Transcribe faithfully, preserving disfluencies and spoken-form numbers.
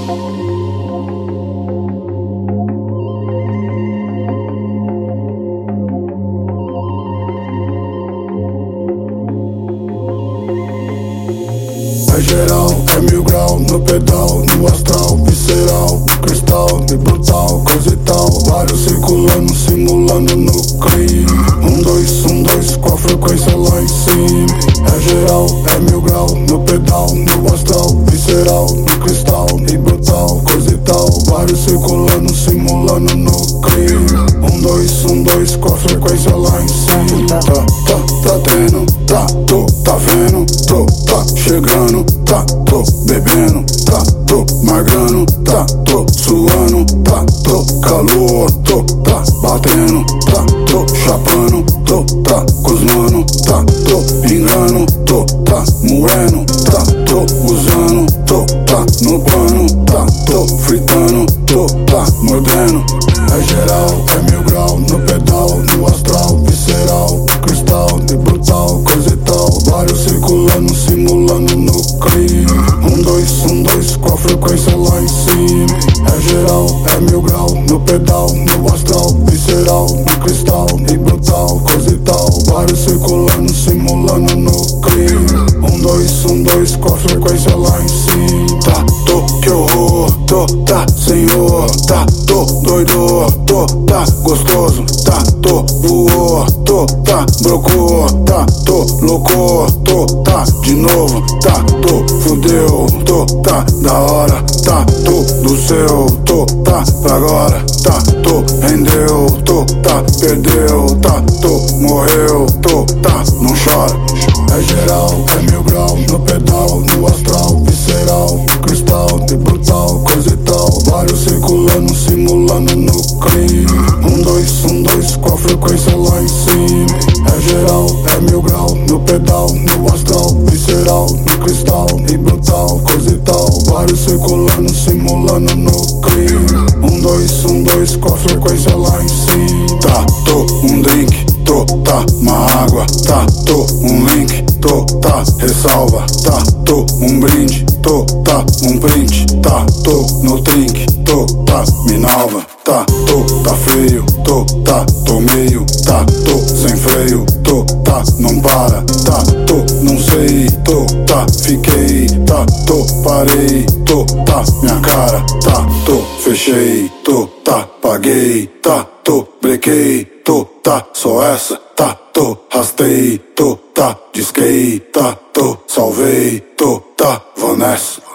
É geral, é mil grau, no pedal, no astral, visceral, no cristal, de brutal, coisa e tal. Vários circulando, simulando no crime. Um, dois, um, dois, com a frequência lá em cima. É geral, é mil grau, no pedal, no astral, visceral, no cristal, de brutal, coisa e tal. Vários circulando, simulando no crime. Um, dois, um, dois, com a frequência lá em cima. Tá, tá, tá tendo, tá, tô, tá vendo, tô, tá chegando, tá, tô bebendo, tá, tô magrando, tá, tô suando, tá, tô calor, tô, tá batendo, tá, tô chapando, tô, tá cosmando, tá, tô pingando, tô, tá moendo, tá, tô usando, tô, tá no pano, tá, tô fritando, tô, tá mordendo. É geral, é mil grau, no pedal, no astral, visceral, no cristal, de brutal, coisa e tal. Vários circulando, simulando no crime. Um, dois, um, dois, com a frequência lá em cima. É geral, é mil grau, no pedal, no astral, visceral, no cristal, de brutal, coisa e tal. Vários circulando, simulando no crime. Um, dois, um, dois, com a frequência lá em cima. Tá, tô, que horror, tô, tá, senhor, tá, tô, doido, tô, tá, gostoso, tá, tô, voou, tô, tá, brocou, tá, tô, louco, tô, tá, de novo, tá, tô, fudeu, tô, tá, da hora, tá, tô, do céu, tô, tá, pra agora, tá, tô, rendeu, tô, tá, perdeu, tá, tô, morreu, tô, tá, não chora. É geral, é mil grau, no pedal, no astral, visceral, no cristal, de brutal, coisa e tal. Vários circulando, simulando no crime. Um, dois, um, dois, com a frequência lá em cima. É geral, é mil grau, no pedal, no astral, visceral, no cristal, de brutal, coisa e tal. Vários circulando, simulando no crime. Um, dois, um, dois, com a frequência lá em cima. Tá, tô, um drink, tô, tá, uma água, tá, tô, um link, tô, tá, ressalva, tá, tô, um brinde, tô, tá, um print, tá, tô, no drink, tô, tá, me nova, tá, tô, tá feio, tô, tá, tô meio, tá, tô, sem freio, tô, tá, não para, tá, tô, não sei, tô, tá, fiquei, tá, tô, parei, tô, tá, minha cara, tá, tô, fechei, tô, tá, paguei, tá, tô, brequei, tô, tá, só essa, tá, tô, rastei, tô, tá, disquei, tá, tô, salvei, tô, tá, vou nessa.